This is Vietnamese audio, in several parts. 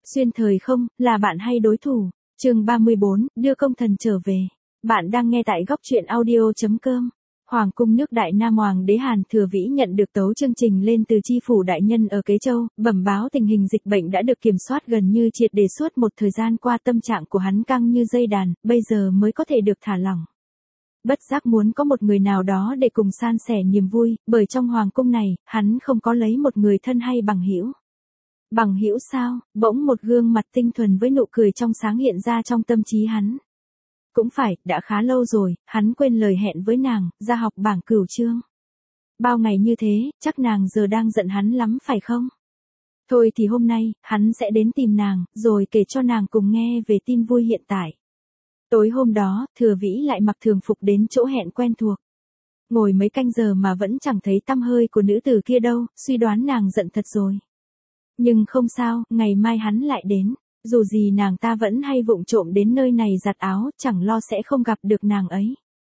Xuyên thời không, là bạn hay đối thủ? Chương 34, đưa công thần trở về. Bạn đang nghe tại góc truyện audio.com. Hoàng cung nước Đại Nam Hoàng đế Hàn Thừa Vĩ nhận được tấu chương trình lên từ chi phủ đại nhân ở Kế Châu, bẩm báo tình hình dịch bệnh đã được kiểm soát gần như triệt để suốt một thời gian qua. Tâm trạng của hắn căng như dây đàn, bây giờ mới có thể được thả lỏng. Bất giác muốn có một người nào đó để cùng san sẻ niềm vui, bởi trong hoàng cung này, hắn không có lấy một người thân hay bằng hữu. Bằng hữu sao? Bỗng một gương mặt tinh thuần với nụ cười trong sáng hiện ra trong tâm trí hắn. Cũng phải, đã khá lâu rồi, hắn quên lời hẹn với nàng, ra học bảng cửu chương. Bao ngày như thế, chắc nàng giờ đang giận hắn lắm phải không? Thôi thì hôm nay, hắn sẽ đến tìm nàng, rồi kể cho nàng cùng nghe về tin vui hiện tại. Tối hôm đó, Thừa Vĩ lại mặc thường phục đến chỗ hẹn quen thuộc. Ngồi mấy canh giờ mà vẫn chẳng thấy tăm hơi của nữ tử kia đâu, suy đoán nàng giận thật rồi. Nhưng không sao, ngày mai hắn lại đến. Dù gì nàng ta vẫn hay vụng trộm đến nơi này giặt áo, chẳng lo sẽ không gặp được nàng ấy.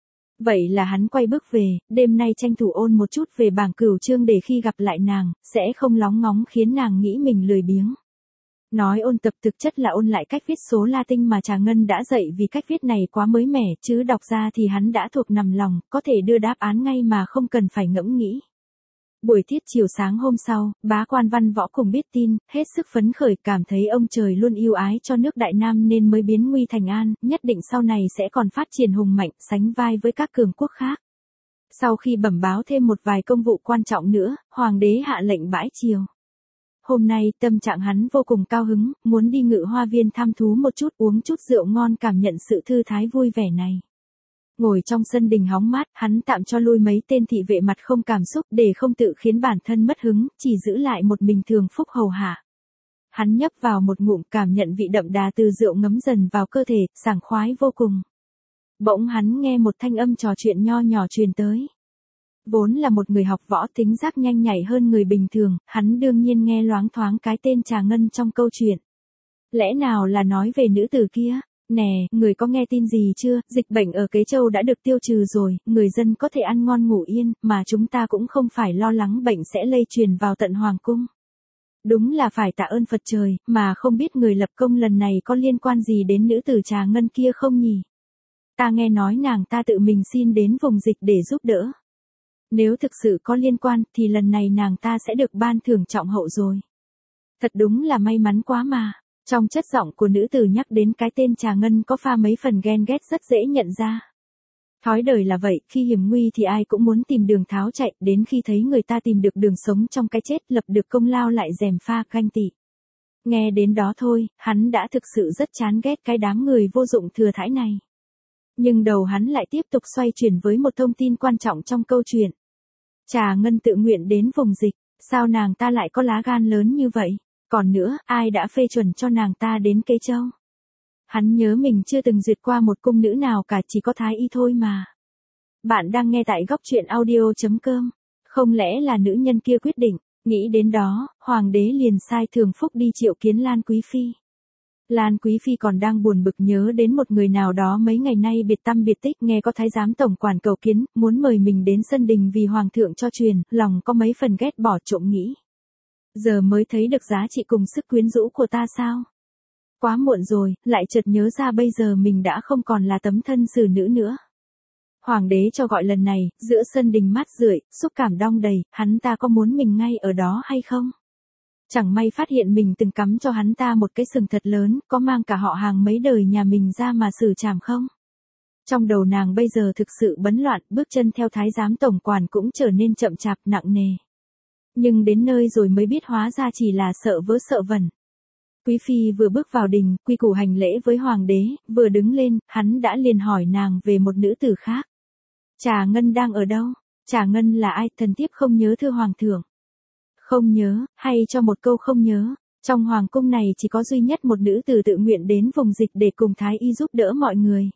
Vậy là hắn quay bước về, đêm nay tranh thủ ôn một chút về bảng cửu chương để khi gặp lại nàng, sẽ không lóng ngóng khiến nàng nghĩ mình lười biếng. Nói ôn tập thực chất là ôn lại cách viết số Latin mà Trà Ngân đã dạy, vì cách viết này quá mới mẻ, chứ đọc ra thì hắn đã thuộc nằm lòng, có thể đưa đáp án ngay mà không cần phải ngẫm nghĩ. Buổi tiết chiều sáng hôm sau, bá quan Văn Võ cùng biết tin, hết sức phấn khởi, cảm thấy ông trời luôn yêu ái cho nước Đại Nam nên mới biến nguy thành an, nhất định sau này sẽ còn phát triển hùng mạnh, sánh vai với các cường quốc khác. Sau khi bẩm báo thêm một vài công vụ quan trọng nữa, hoàng đế hạ lệnh bãi triều. Hôm nay tâm trạng hắn vô cùng cao hứng, muốn đi Ngự Hoa Viên thăm thú một chút, uống chút rượu ngon, cảm nhận sự thư thái vui vẻ này. Ngồi trong sân đình hóng mát, hắn tạm cho lui mấy tên thị vệ mặt không cảm xúc để không tự khiến bản thân mất hứng, chỉ giữ lại một mình Thường Phúc hầu hạ. Hắn nhấp vào một ngụm, cảm nhận vị đậm đà từ rượu ngấm dần vào cơ thể, sảng khoái vô cùng. Bỗng hắn nghe một thanh âm trò chuyện nho nhỏ truyền tới. Vốn là một người học võ, tính giác nhanh nhạy hơn người bình thường, hắn đương nhiên nghe loáng thoáng cái tên Trà Ngân trong câu chuyện. Lẽ nào là nói về nữ tử kia? Nè, người có nghe tin gì chưa? Dịch bệnh ở Kế Châu đã được tiêu trừ rồi, người dân có thể ăn ngon ngủ yên, mà chúng ta cũng không phải lo lắng bệnh sẽ lây truyền vào tận hoàng cung. Đúng là phải tạ ơn Phật trời, mà không biết người lập công lần này có liên quan gì đến nữ tử Trà Ngân kia không nhỉ? Ta nghe nói nàng ta tự mình xin đến vùng dịch để giúp đỡ. Nếu thực sự có liên quan, thì lần này nàng ta sẽ được ban thưởng trọng hậu rồi. Thật đúng là may mắn quá mà. Trong chất giọng của nữ tử nhắc đến cái tên Trà Ngân có pha mấy phần ghen ghét rất dễ nhận ra. Thói đời là vậy, khi hiểm nguy thì ai cũng muốn tìm đường tháo chạy, đến khi thấy người ta tìm được đường sống trong cái chết, lập được công lao lại gièm pha ganh tị. Nghe đến đó thôi, hắn đã thực sự rất chán ghét cái đám người vô dụng thừa thãi này. Nhưng đầu hắn lại tiếp tục xoay chuyển với một thông tin quan trọng trong câu chuyện. Trà Ngân tự nguyện đến vùng dịch, sao nàng ta lại có lá gan lớn như vậy? Còn nữa, ai đã phê chuẩn cho nàng ta đến Kế Châu? Hắn nhớ mình chưa từng duyệt qua một cung nữ nào cả, chỉ có Thái Y thôi mà. Bạn đang nghe tại góc truyện audio.com. Không lẽ là nữ nhân kia quyết định? Nghĩ đến đó, hoàng đế liền sai Thường Phúc đi triệu kiến Lan Quý Phi. Lan Quý Phi còn đang buồn bực nhớ đến một người nào đó mấy ngày nay biệt tăm biệt tích, nghe có thái giám tổng quản cầu kiến, muốn mời mình đến sân đình vì hoàng thượng cho truyền, lòng có mấy phần ghét bỏ, trộm nghĩ. Giờ mới thấy được giá trị cùng sức quyến rũ của ta sao? Quá muộn rồi, lại chợt nhớ ra bây giờ mình đã không còn là tấm thân xử nữ nữa. Hoàng đế cho gọi lần này, giữa sân đình mát rượi, xúc cảm đong đầy, hắn ta có muốn mình ngay ở đó hay không? Chẳng may phát hiện mình từng cắm cho hắn ta một cái sừng thật lớn, có mang cả họ hàng mấy đời nhà mình ra mà xử trảm không? Trong đầu nàng bây giờ thực sự bấn loạn, bước chân theo thái giám tổng quản cũng trở nên chậm chạp nặng nề. Nhưng đến nơi rồi mới biết hóa ra chỉ là sợ vớ sợ vẩn. Quý Phi vừa bước vào đình, quy củ hành lễ với hoàng đế, vừa đứng lên, hắn đã liền hỏi nàng về một nữ tử khác. Trà Ngân đang ở đâu? Trà Ngân là ai? Thần thiếp không nhớ thưa hoàng thượng. Không nhớ, hay cho một câu không nhớ. Trong hoàng cung này chỉ có duy nhất một nữ tử tự nguyện đến vùng dịch để cùng Thái Y giúp đỡ mọi người.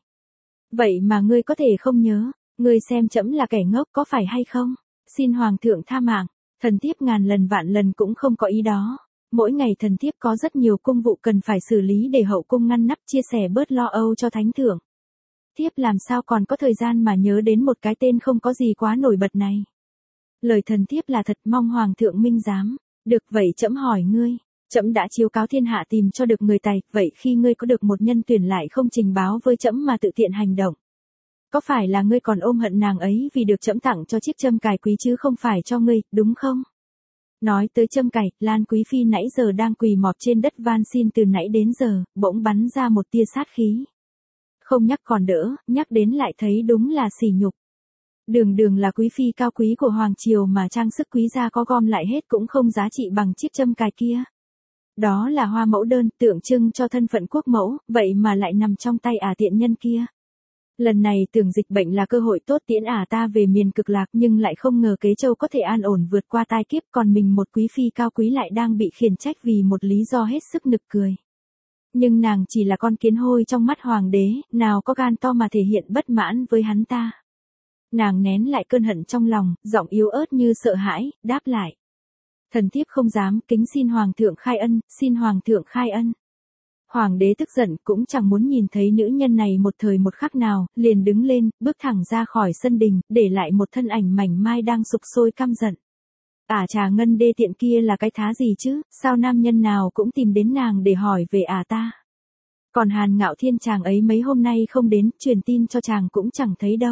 Vậy mà ngươi có thể không nhớ, ngươi xem trẫm là kẻ ngốc có phải hay không? Xin hoàng thượng tha mạng. Thần thiếp ngàn lần vạn lần cũng không có ý đó. Mỗi ngày thần thiếp có rất nhiều công vụ cần phải xử lý để hậu cung ngăn nắp, chia sẻ bớt lo âu cho thánh thượng. Thiếp làm sao còn có thời gian mà nhớ đến một cái tên không có gì quá nổi bật này. Lời thần thiếp là thật, mong hoàng thượng minh giám. Được vậy trẫm hỏi ngươi, Trẫm đã chiếu cáo thiên hạ tìm cho được người tài, vậy khi ngươi có được một nhân tuyển lại không trình báo với trẫm mà tự tiện hành động. Có phải là ngươi còn ôm hận nàng ấy vì được trẫm tặng cho chiếc châm cài quý chứ không phải cho ngươi, đúng không? Nói tới châm cài, Lan Quý Phi nãy giờ đang quỳ mọp trên đất van xin từ nãy đến giờ, bỗng bắn ra một tia sát khí. Không nhắc còn đỡ, nhắc đến lại thấy đúng là sỉ nhục. Đường đường là quý phi cao quý của Hoàng Triều mà trang sức quý gia có gom lại hết cũng không giá trị bằng chiếc châm cài kia. Đó là hoa mẫu đơn tượng trưng cho thân phận quốc mẫu, vậy mà lại nằm trong tay tiện nhân kia. Lần này tưởng dịch bệnh là cơ hội tốt tiễn ta về miền cực lạc nhưng lại không ngờ Kế Châu có thể an ổn vượt qua tai kiếp còn mình một quý phi cao quý lại đang bị khiển trách vì một lý do hết sức nực cười. Nhưng nàng chỉ là con kiến hôi trong mắt hoàng đế, nào có gan to mà thể hiện bất mãn với hắn ta. Nàng nén lại cơn hận trong lòng, giọng yếu ớt như sợ hãi, đáp lại. Thần thiếp không dám, kính xin hoàng thượng khai ân, xin hoàng thượng khai ân. Hoàng đế tức giận cũng chẳng muốn nhìn thấy nữ nhân này một thời một khắc nào, liền đứng lên, bước thẳng ra khỏi sân đình, để lại một thân ảnh mảnh mai đang sục sôi căm giận. Trà Ngân đê tiện kia là cái thá gì chứ, sao nam nhân nào cũng tìm đến nàng để hỏi về ta. Còn Hàn Ngạo Thiên chàng ấy mấy hôm nay không đến, truyền tin cho chàng cũng chẳng thấy đâu.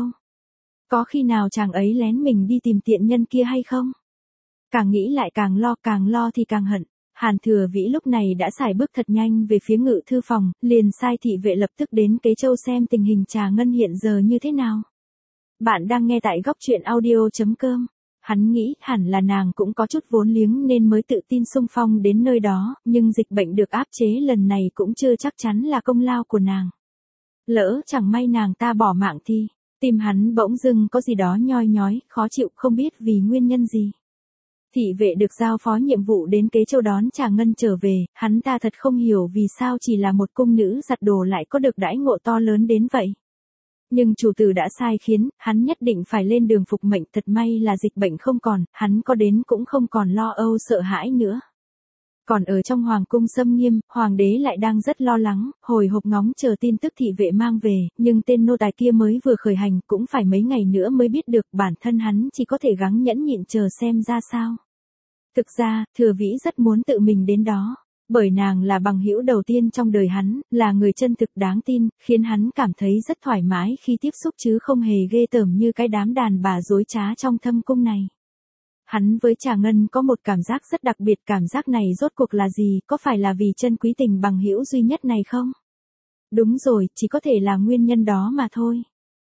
Có khi nào chàng ấy lén mình đi tìm tiện nhân kia hay không? Càng nghĩ lại càng lo thì càng hận. Hàn Thừa Vĩ lúc này đã xài bước thật nhanh về phía ngự thư phòng, liền sai thị vệ lập tức đến Kế Châu xem tình hình Trà Ngân hiện giờ như thế nào. Bạn đang nghe tại góc truyện audio.com. Hắn nghĩ hẳn là nàng cũng có chút vốn liếng nên mới tự tin xung phong đến nơi đó, nhưng dịch bệnh được áp chế lần này cũng chưa chắc chắn là công lao của nàng. Lỡ chẳng may nàng ta bỏ mạng thì, tim hắn bỗng dưng có gì đó nhoi nhói, khó chịu không biết vì nguyên nhân gì. Thị vệ được giao phó nhiệm vụ đến Kế Châu đón Trà Ngân trở về, hắn ta thật không hiểu vì sao chỉ là một cung nữ giặt đồ lại có được đãi ngộ to lớn đến vậy. Nhưng chủ tử đã sai khiến, hắn nhất định phải lên đường phục mệnh, thật may là dịch bệnh không còn, hắn có đến cũng không còn lo âu sợ hãi nữa. Còn ở trong hoàng cung Xâm Nghiêm, hoàng đế lại đang rất lo lắng, hồi hộp ngóng chờ tin tức thị vệ mang về, nhưng tên nô tài kia mới vừa khởi hành cũng phải mấy ngày nữa mới biết được, bản thân hắn chỉ có thể gắng nhẫn nhịn chờ xem ra sao. Thực ra, Thừa Vĩ rất muốn tự mình đến đó, bởi nàng là bằng hữu đầu tiên trong đời hắn, là người chân thực đáng tin, khiến hắn cảm thấy rất thoải mái khi tiếp xúc chứ không hề ghê tởm như cái đám đàn bà dối trá trong thâm cung này. Hắn với Trà Ngân có một cảm giác rất đặc biệt, cảm giác này rốt cuộc là gì, có phải là vì chân quý tình bằng hữu duy nhất này không? Đúng rồi, chỉ có thể là nguyên nhân đó mà thôi.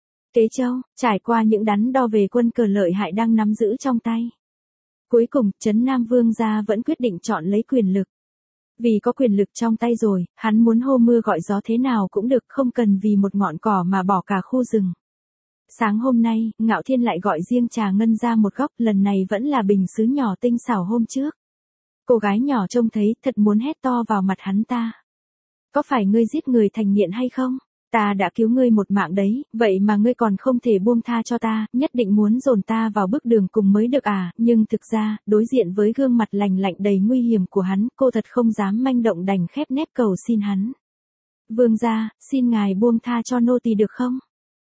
Kế Châu, trải qua những đắn đo về quân cờ lợi hại đang nắm giữ trong tay. Cuối cùng, Trấn Nam Vương gia vẫn quyết định chọn lấy quyền lực. Vì có quyền lực trong tay rồi, hắn muốn hô mưa gọi gió thế nào cũng được, không cần vì một ngọn cỏ mà bỏ cả khu rừng. Sáng hôm nay, Ngạo Thiên lại gọi riêng Trà Ngân ra một góc, lần này vẫn là bình sứ nhỏ tinh xảo hôm trước. Cô gái nhỏ trông thấy thật muốn hét to vào mặt hắn ta. Có phải ngươi giết người thành nghiện hay không? Ta đã cứu ngươi một mạng đấy, vậy mà ngươi còn không thể buông tha cho ta, nhất định muốn dồn ta vào bước đường cùng mới được nhưng thực ra, đối diện với gương mặt lành lạnh đầy nguy hiểm của hắn, cô thật không dám manh động đành khép nép cầu xin hắn. Vương gia, xin ngài buông tha cho nô tỳ được không?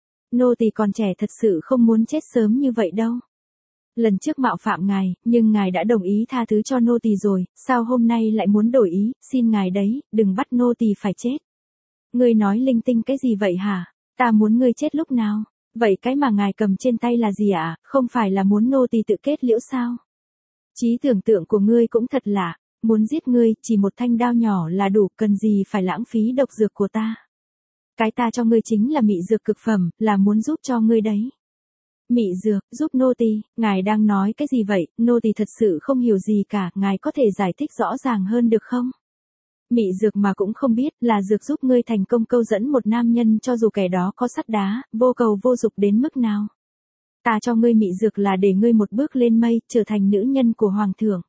Nô tỳ còn trẻ thật sự không muốn chết sớm như vậy đâu. Lần trước mạo phạm ngài, nhưng ngài đã đồng ý tha thứ cho nô tỳ rồi, sao hôm nay lại muốn đổi ý, xin ngài đấy, đừng bắt nô tỳ phải chết. Ngươi nói linh tinh cái gì vậy hả? Ta muốn ngươi chết lúc nào? Vậy cái mà ngài cầm trên tay là gì ạ? Không phải là muốn nô tỳ tự kết liễu sao? Trí tưởng tượng của ngươi cũng thật lạ, muốn giết ngươi, chỉ một thanh đao nhỏ là đủ, cần gì phải lãng phí độc dược của ta. Cái ta cho ngươi chính là mị dược cực phẩm, là muốn giúp cho ngươi đấy. Mị dược, giúp nô tỳ, ngài đang nói cái gì vậy? Nô tỳ thật sự không hiểu gì cả, ngài có thể giải thích rõ ràng hơn được không? Mị dược mà cũng không biết, là dược giúp ngươi thành công câu dẫn một nam nhân cho dù kẻ đó có sắt đá, vô cầu vô dục đến mức nào. Ta cho ngươi mị dược là để ngươi một bước lên mây, trở thành nữ nhân của hoàng thượng.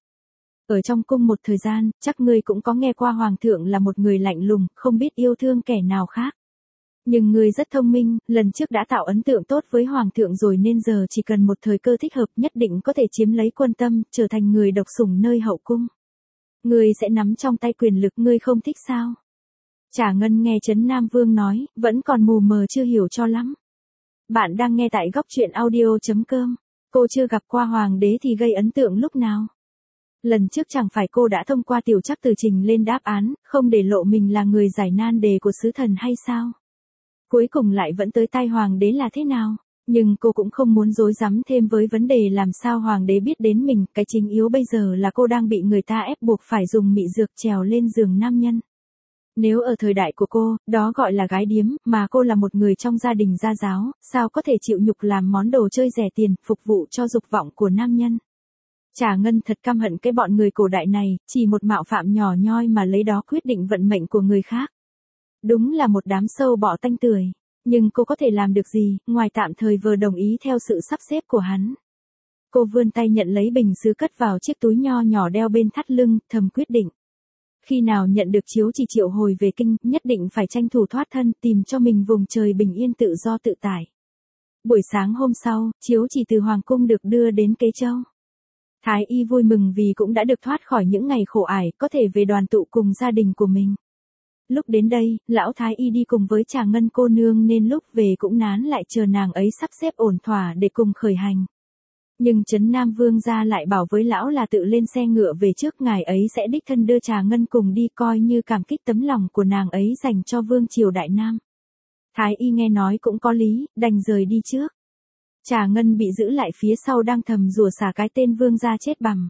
Ở trong cung một thời gian, chắc ngươi cũng có nghe qua hoàng thượng là một người lạnh lùng, không biết yêu thương kẻ nào khác. Nhưng ngươi rất thông minh, lần trước đã tạo ấn tượng tốt với hoàng thượng rồi nên giờ chỉ cần một thời cơ thích hợp nhất định có thể chiếm lấy quân tâm, trở thành người độc sủng nơi hậu cung. Ngươi sẽ nắm trong tay quyền lực, ngươi không thích sao? Trà Ngân nghe Trấn Nam Vương nói, vẫn còn mù mờ chưa hiểu cho lắm. Bạn đang nghe tại góc truyện audio.com. Cô chưa gặp qua hoàng đế thì gây ấn tượng lúc nào? Lần trước chẳng phải cô đã thông qua tiểu trắc từ trình lên đáp án, không để lộ mình là người giải nan đề của sứ thần hay sao? Cuối cùng lại vẫn tới tay hoàng đế là thế nào? Nhưng cô cũng không muốn rối rắm thêm với vấn đề làm sao hoàng đế biết đến mình, cái chính yếu bây giờ là cô đang bị người ta ép buộc phải dùng mị dược trèo lên giường nam nhân. Nếu ở thời đại của cô, đó gọi là gái điếm, mà cô là một người trong gia đình gia giáo, sao có thể chịu nhục làm món đồ chơi rẻ tiền, phục vụ cho dục vọng của nam nhân. Trà Ngân thật căm hận cái bọn người cổ đại này, chỉ một mạo phạm nhỏ nhoi mà lấy đó quyết định vận mệnh của người khác. Đúng là một đám sâu bọ tanh tưởi. Nhưng cô có thể làm được gì, ngoài tạm thời vừa đồng ý theo sự sắp xếp của hắn. Cô vươn tay nhận lấy bình sứ cất vào chiếc túi nho nhỏ đeo bên thắt lưng, thầm quyết định. Khi nào nhận được chiếu chỉ triệu hồi về kinh, nhất định phải tranh thủ thoát thân, tìm cho mình vùng trời bình yên tự do tự tại. Buổi sáng hôm sau, chiếu chỉ từ Hoàng cung được đưa đến Kế Châu. Thái y vui mừng vì cũng đã được thoát khỏi những ngày khổ ải, có thể về đoàn tụ cùng gia đình của mình. Lúc đến đây, lão Thái y đi cùng với Trà Ngân cô nương nên lúc về cũng nán lại chờ nàng ấy sắp xếp ổn thỏa để cùng khởi hành. Nhưng Trấn Nam Vương gia lại bảo với lão là tự lên xe ngựa về trước, ngài ấy sẽ đích thân đưa Trà Ngân cùng đi, coi như cảm kích tấm lòng của nàng ấy dành cho Vương triều Đại Nam. Thái y nghe nói cũng có lý, đành rời đi trước. Trà Ngân bị giữ lại phía sau đang thầm rủa xả cái tên Vương gia chết bằm.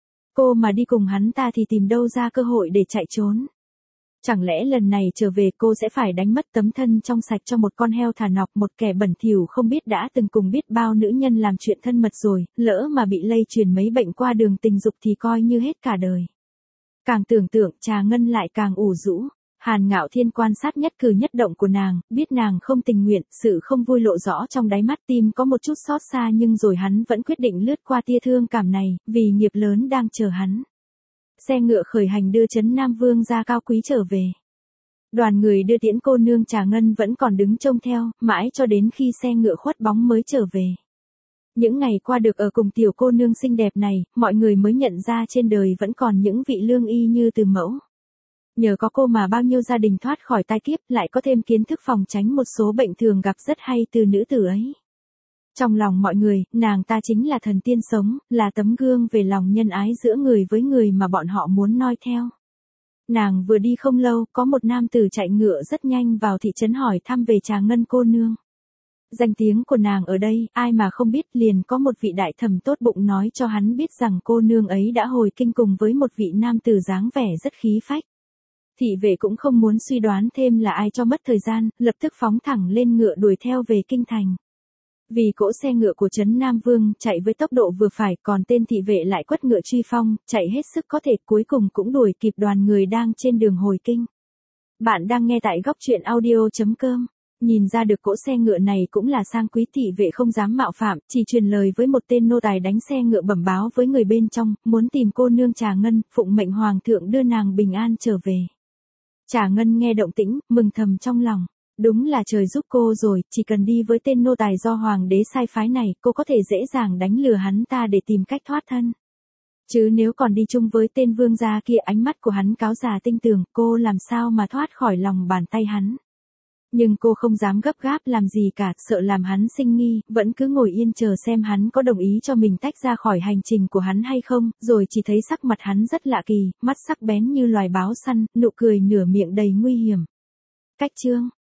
Cô mà đi cùng hắn ta thì tìm đâu ra cơ hội để chạy trốn. Chẳng lẽ lần này trở về cô sẽ phải đánh mất tấm thân trong sạch cho một con heo thả nọc, một kẻ bẩn thỉu không biết đã từng cùng biết bao nữ nhân làm chuyện thân mật rồi, lỡ mà bị lây truyền mấy bệnh qua đường tình dục thì coi như hết cả đời. Càng tưởng tượng Trà Ngân lại càng ủ rũ. Hàn Ngạo Thiên quan sát nhất cử nhất động của nàng, biết nàng không tình nguyện, sự không vui lộ rõ trong đáy mắt, tim có một chút xót xa, nhưng rồi hắn vẫn quyết định lướt qua tia thương cảm này, vì nghiệp lớn đang chờ hắn. Xe ngựa khởi hành đưa Trấn Nam Vương gia cao quý trở về. Đoàn người đưa tiễn cô nương Trà Ngân vẫn còn đứng trông theo, mãi cho đến khi xe ngựa khuất bóng mới trở về. Những ngày qua được ở cùng tiểu cô nương xinh đẹp này, mọi người mới nhận ra trên đời vẫn còn những vị lương y như từ mẫu. Nhờ có cô mà bao nhiêu gia đình thoát khỏi tai kiếp, lại có thêm kiến thức phòng tránh một số bệnh thường gặp rất hay từ nữ tử ấy. Trong lòng mọi người, nàng ta chính là thần tiên sống, là tấm gương về lòng nhân ái giữa người với người mà bọn họ muốn noi theo. Nàng vừa đi không lâu, có một nam tử chạy ngựa rất nhanh vào thị trấn hỏi thăm về Trà Ngân cô nương. Danh tiếng của nàng ở đây, ai mà không biết, liền có một vị đại thẩm tốt bụng nói cho hắn biết rằng cô nương ấy đã hồi kinh cùng với một vị nam tử dáng vẻ rất khí phách. Thị vệ cũng không muốn suy đoán thêm là ai cho mất thời gian, lập tức phóng thẳng lên ngựa đuổi theo về kinh thành. Vì cỗ xe ngựa của Trấn Nam Vương chạy với tốc độ vừa phải, còn tên thị vệ lại quất ngựa truy phong, chạy hết sức có thể, cuối cùng cũng đuổi kịp đoàn người đang trên đường hồi kinh. Bạn đang nghe tại góc truyện audio.com. Nhìn ra được cỗ xe ngựa này cũng là sang quý, thị vệ không dám mạo phạm, chỉ truyền lời với một tên nô tài đánh xe ngựa bẩm báo với người bên trong, muốn tìm cô nương Trà Ngân, phụng mệnh hoàng thượng đưa nàng bình an trở về. Trà Ngân nghe động tĩnh, mừng thầm trong lòng. Đúng là trời giúp cô rồi, chỉ cần đi với tên nô tài do hoàng đế sai phái này, cô có thể dễ dàng đánh lừa hắn ta để tìm cách thoát thân. Chứ nếu còn đi chung với tên vương gia kia, ánh mắt của hắn cáo già tinh tường, cô làm sao mà thoát khỏi lòng bàn tay hắn. Nhưng cô không dám gấp gáp làm gì cả, sợ làm hắn sinh nghi, vẫn cứ ngồi yên chờ xem hắn có đồng ý cho mình tách ra khỏi hành trình của hắn hay không, rồi chỉ thấy sắc mặt hắn rất lạ kỳ, mắt sắc bén như loài báo săn, nụ cười nửa miệng đầy nguy hiểm. Cách chương